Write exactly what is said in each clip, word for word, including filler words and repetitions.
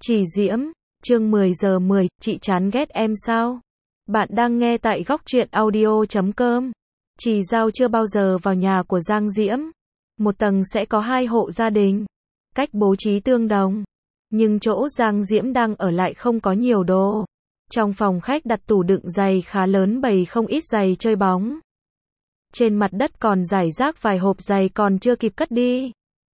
Chỉ Diễm, chương mười giờ mười, chị chán ghét em sao? Bạn đang nghe tại góc truyện audio chấm com. Chỉ Giao chưa bao giờ vào nhà của Giang Diễm. Một tầng sẽ có hai hộ gia đình. Cách bố trí tương đồng. Nhưng chỗ Giang Diễm đang ở lại không có nhiều đồ. Trong phòng khách đặt tủ đựng giày khá lớn bày không ít giày chơi bóng. Trên mặt đất còn rải rác vài hộp giày còn chưa kịp cất đi.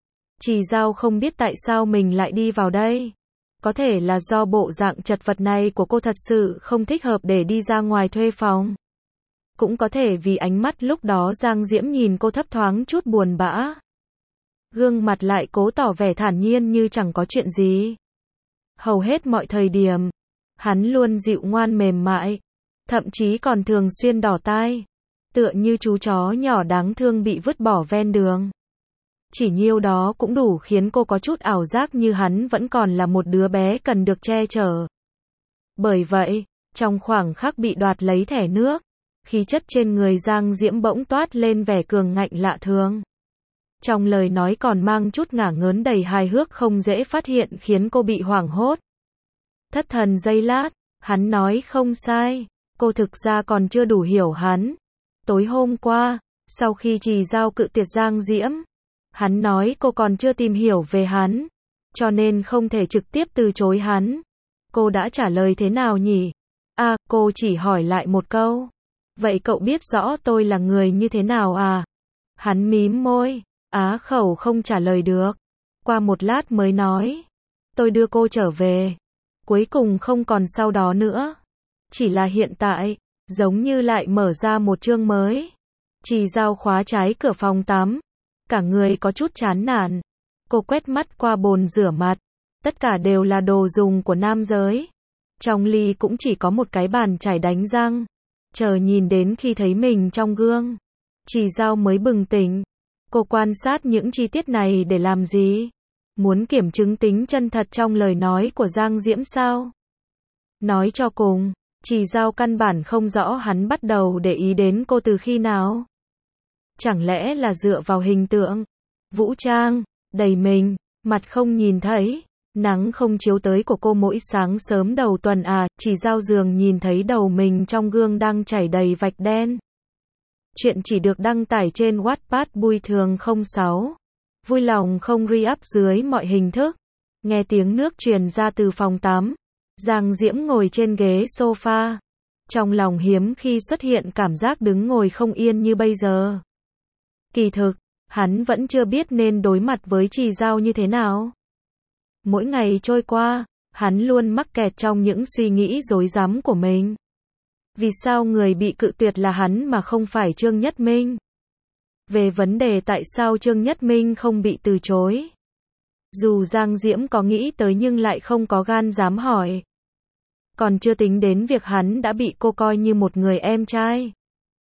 Chỉ Giao không biết tại sao mình lại đi vào đây. Có thể là do bộ dạng chật vật này của cô thật sự không thích hợp để đi ra ngoài thuê phòng. Cũng có thể vì ánh mắt lúc đó Giang Diễm nhìn cô thấp thoáng chút buồn bã. Gương mặt lại cố tỏ vẻ thản nhiên như chẳng có chuyện gì. Hầu hết mọi thời điểm, hắn luôn dịu ngoan mềm mại, thậm chí còn thường xuyên đỏ tai, tựa như chú chó nhỏ đáng thương bị vứt bỏ ven đường. Chỉ nhiêu đó cũng đủ khiến cô có chút ảo giác như hắn vẫn còn là một đứa bé cần được che chở. Bởi vậy, trong khoảng khắc bị đoạt lấy thẻ nước, khí chất trên người Giang Diễm bỗng toát lên vẻ cường ngạnh lạ thường. Trong lời nói còn mang chút ngả ngớn đầy hài hước không dễ phát hiện khiến cô bị hoảng hốt. Thất thần giây lát, hắn nói không sai, cô thực ra còn chưa đủ hiểu hắn. Tối hôm qua, sau khi Chỉ Giao cự tuyệt Giang Diễm, hắn nói cô còn chưa tìm hiểu về hắn, cho nên không thể trực tiếp từ chối hắn. Cô đã trả lời thế nào nhỉ? À, cô chỉ hỏi lại một câu. Vậy cậu biết rõ tôi là người như thế nào à? Hắn mím môi, á khẩu không trả lời được. Qua một lát mới nói. Tôi đưa cô trở về. Cuối cùng không còn sau đó nữa. Chỉ là hiện tại, giống như lại mở ra một chương mới. Chỉ Giao khóa trái cửa phòng tắm. Cả người có chút chán nản. Cô quét mắt qua bồn rửa mặt. Tất cả đều là đồ dùng của nam giới. Trong ly cũng chỉ có một cái bàn chải đánh răng. Chờ nhìn đến khi thấy mình trong gương, Chỉ Giao mới bừng tỉnh. Cô quan sát những chi tiết này để làm gì? Muốn kiểm chứng tính chân thật trong lời nói của Giang Diễm sao? Nói cho cùng, Chỉ Giao căn bản không rõ hắn bắt đầu để ý đến cô từ khi nào. Chẳng lẽ là dựa vào hình tượng, vũ trang, đầy mình, mặt không nhìn thấy, nắng không chiếu tới của cô mỗi sáng sớm đầu tuần à? Chỉ Giao dường nhìn thấy đầu mình trong gương đang chảy đầy vạch đen. Chuyện chỉ được đăng tải trên Wattpad Bùi Thường không sáu. Vui lòng không re-up dưới mọi hình thức. Nghe tiếng nước truyền ra từ phòng tắm. Giang Diễm ngồi trên ghế sofa. Trong lòng hiếm khi xuất hiện cảm giác đứng ngồi không yên như bây giờ. Kỳ thực, hắn vẫn chưa biết nên đối mặt với Chỉ Giao như thế nào. Mỗi ngày trôi qua, hắn luôn mắc kẹt trong những suy nghĩ rối rắm của mình. Vì sao người bị cự tuyệt là hắn mà không phải Trương Nhất Minh? Về vấn đề tại sao Trương Nhất Minh không bị từ chối? Dù Giang Diễm có nghĩ tới nhưng lại không có gan dám hỏi. Còn chưa tính đến việc hắn đã bị cô coi như một người em trai.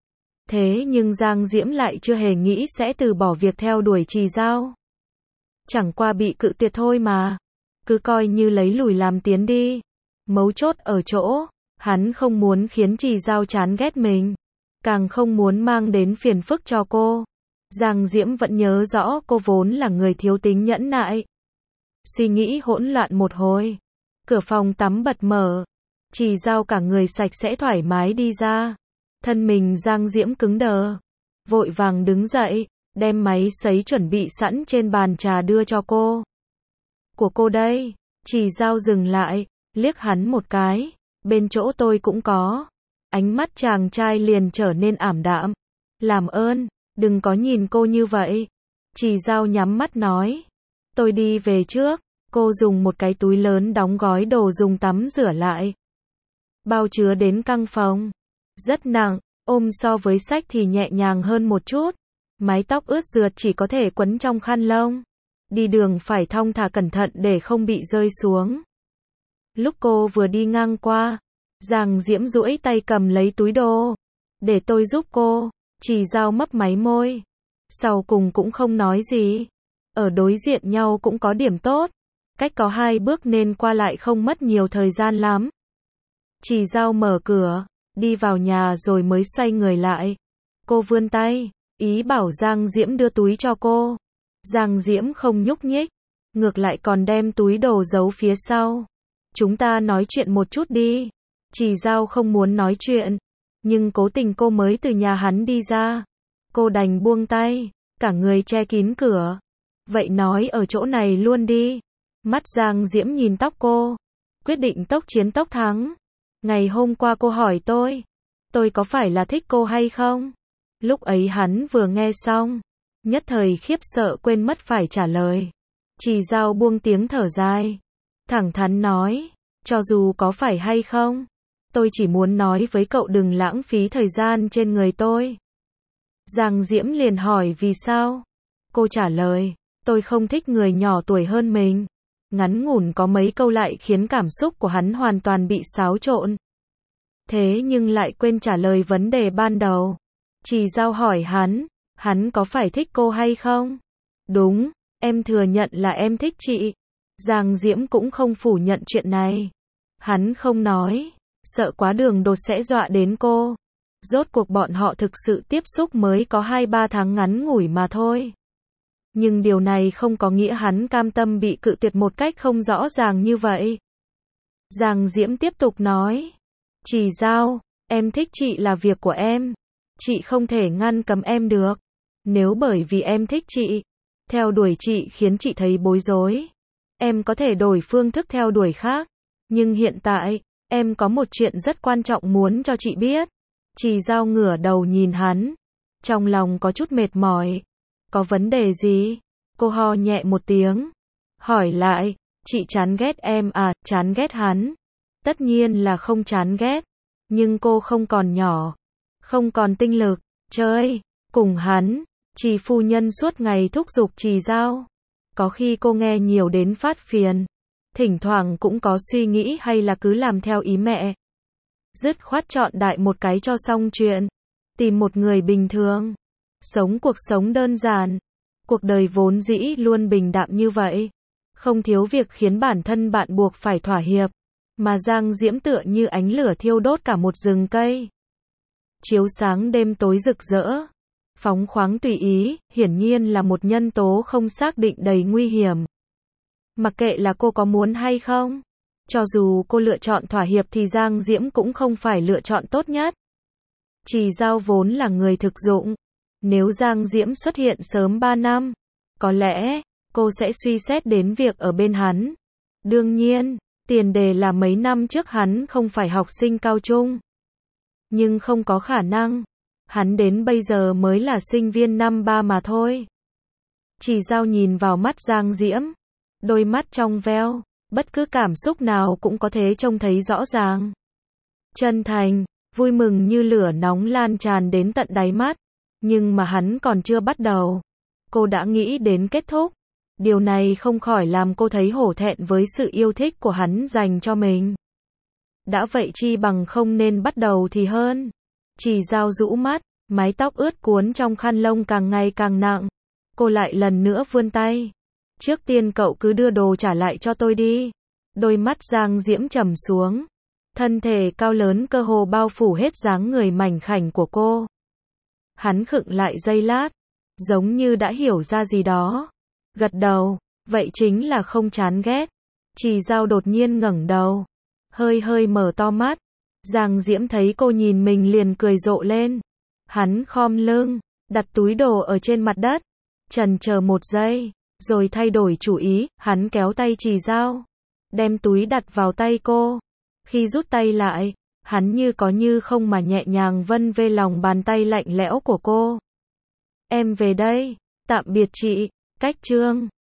Thế nhưng Giang Diễm lại chưa hề nghĩ sẽ từ bỏ việc theo đuổi Chỉ Giao. Chẳng qua bị cự tuyệt thôi mà. Cứ coi như lấy lùi làm tiến đi. Mấu chốt ở chỗ, hắn không muốn khiến Chỉ Giao chán ghét mình. Càng không muốn mang đến phiền phức cho cô. Giang Diễm vẫn nhớ rõ cô vốn là người thiếu tính nhẫn nại. Suy nghĩ hỗn loạn một hồi. Cửa phòng tắm bật mở. Chỉ Giao cả người sạch sẽ thoải mái đi ra. Thân mình Giang Diễm cứng đờ. Vội vàng đứng dậy, đem máy sấy chuẩn bị sẵn trên bàn trà đưa cho cô. Của cô đây. Chỉ Giao dừng lại, liếc hắn một cái. Bên chỗ tôi cũng có. Ánh mắt chàng trai liền trở nên ảm đạm. Làm ơn, đừng có nhìn cô như vậy. Chỉ Giao nhắm mắt nói. Tôi đi về trước. Cô dùng một cái túi lớn đóng gói đồ dùng tắm rửa lại. Bao chứa đến căng phòng. Rất nặng, ôm so với xách thì nhẹ nhàng hơn một chút. Mái tóc ướt rượt chỉ có thể quấn trong khăn lông. Đi đường phải thong thả cẩn thận để không bị rơi xuống. Lúc cô vừa đi ngang qua, Giang Diễm duỗi tay cầm lấy túi đồ. Để tôi giúp cô. Chỉ Giao mấp máy môi. Sau cùng cũng không nói gì. Ở đối diện nhau cũng có điểm tốt. Cách có hai bước nên qua lại không mất nhiều thời gian lắm. Chỉ Giao mở cửa, đi vào nhà rồi mới xoay người lại. Cô vươn tay, ý bảo Giang Diễm đưa túi cho cô. Giang Diễm không nhúc nhích, ngược lại còn đem túi đồ giấu phía sau. chúng ta nói chuyện một chút đi. Trì Giao không muốn nói chuyện, nhưng cố tình cô mới từ nhà hắn đi ra. Cô đành buông tay, cả người che kín cửa. Vậy nói ở chỗ này luôn đi. Mắt Giang Diễm nhìn tóc cô, quyết định tốc chiến tốc thắng. Ngày hôm qua cô hỏi tôi, tôi có phải là thích cô hay không? Lúc ấy hắn vừa nghe xong, nhất thời khiếp sợ quên mất phải trả lời. Trì Giao buông tiếng thở dài, thẳng thắn nói, cho dù có phải hay không, tôi chỉ muốn nói với cậu đừng lãng phí thời gian trên người tôi. Giang Diễm liền hỏi vì sao? Cô trả lời, tôi không thích người nhỏ tuổi hơn mình. Ngắn ngủn có mấy câu lại khiến cảm xúc của hắn hoàn toàn bị xáo trộn. Thế nhưng lại quên trả lời vấn đề ban đầu. Trì Giao hỏi hắn, hắn có phải thích cô hay không? Đúng, em thừa nhận là em thích chị. Giang Diễm cũng không phủ nhận chuyện này. Hắn không nói, sợ quá đường đột sẽ dọa đến cô. Rốt cuộc bọn họ thực sự tiếp xúc mới có hai ba tháng ngắn ngủi mà thôi. Nhưng điều này không có nghĩa hắn cam tâm bị cự tuyệt một cách không rõ ràng như vậy. Giang Diễm tiếp tục nói, Trì Giao, em thích chị là việc của em. Chị không thể ngăn cấm em được. Nếu bởi vì em thích chị, theo đuổi chị khiến chị thấy bối rối, em có thể đổi phương thức theo đuổi khác. Nhưng hiện tại, em có một chuyện rất quan trọng muốn cho chị biết. Trì Giao ngửa đầu nhìn hắn, trong lòng có chút mệt mỏi. Có vấn đề gì? Cô ho nhẹ một tiếng, hỏi lại, chị chán ghét em à? Chán ghét hắn? Tất nhiên là không chán ghét, nhưng cô không còn nhỏ, không còn tinh lực chơi cùng hắn. Trì phu nhân suốt ngày thúc giục Trì Giao, có khi cô nghe nhiều đến phát phiền, thỉnh thoảng cũng có suy nghĩ hay là cứ làm theo ý mẹ. Dứt khoát chọn đại một cái cho xong chuyện, tìm một người bình thường, sống cuộc sống đơn giản. Cuộc đời vốn dĩ luôn bình đạm như vậy, không thiếu việc khiến bản thân bạn buộc phải thỏa hiệp. Mà Giang Diễm tựa như ánh lửa thiêu đốt cả một rừng cây, chiếu sáng đêm tối rực rỡ, phóng khoáng tùy ý, hiển nhiên là một nhân tố không xác định đầy nguy hiểm. Mặc kệ là cô có muốn hay không, cho dù cô lựa chọn thỏa hiệp thì Giang Diễm cũng không phải lựa chọn tốt nhất. Trì Giao vốn là người thực dụng, nếu Giang Diễm xuất hiện sớm ba năm, có lẽ cô sẽ suy xét đến việc ở bên hắn. Đương nhiên, tiền đề là mấy năm trước hắn không phải học sinh cao trung. Nhưng không có khả năng, hắn đến bây giờ mới là sinh viên năm ba mà thôi. Trì Giao nhìn vào mắt Giang Diễm, đôi mắt trong veo, bất cứ cảm xúc nào cũng có thể trông thấy rõ ràng. Chân thành, vui mừng như lửa nóng lan tràn đến tận đáy mắt. Nhưng mà hắn còn chưa bắt đầu, cô đã nghĩ đến kết thúc. Điều này không khỏi làm cô thấy hổ thẹn với sự yêu thích của hắn dành cho mình. Đã vậy chi bằng không nên bắt đầu thì hơn. Trì Giao rũ mắt, mái tóc ướt cuốn trong khăn lông càng ngày càng nặng. Cô lại lần nữa vươn tay. Trước tiên cậu cứ đưa đồ trả lại cho tôi đi. Đôi mắt Giang Diễm trầm xuống. Thân thể cao lớn cơ hồ bao phủ hết dáng người mảnh khảnh của cô. Hắn khựng lại giây lát, giống như đã hiểu ra gì đó. Gật đầu, vậy chính là không chán ghét. Trì Giao đột nhiên ngẩng đầu, hơi hơi mở to mắt. Giang Diễm thấy cô nhìn mình liền cười rộ lên. Hắn khom lưng, đặt túi đồ ở trên mặt đất, chần chờ một giây, rồi thay đổi chủ ý. Hắn kéo tay Trì Giao, đem túi đặt vào tay cô. Khi rút tay lại, hắn như có như không mà nhẹ nhàng vân về lòng bàn tay lạnh lẽo của cô. Em về đây, tạm biệt chị. Cách chương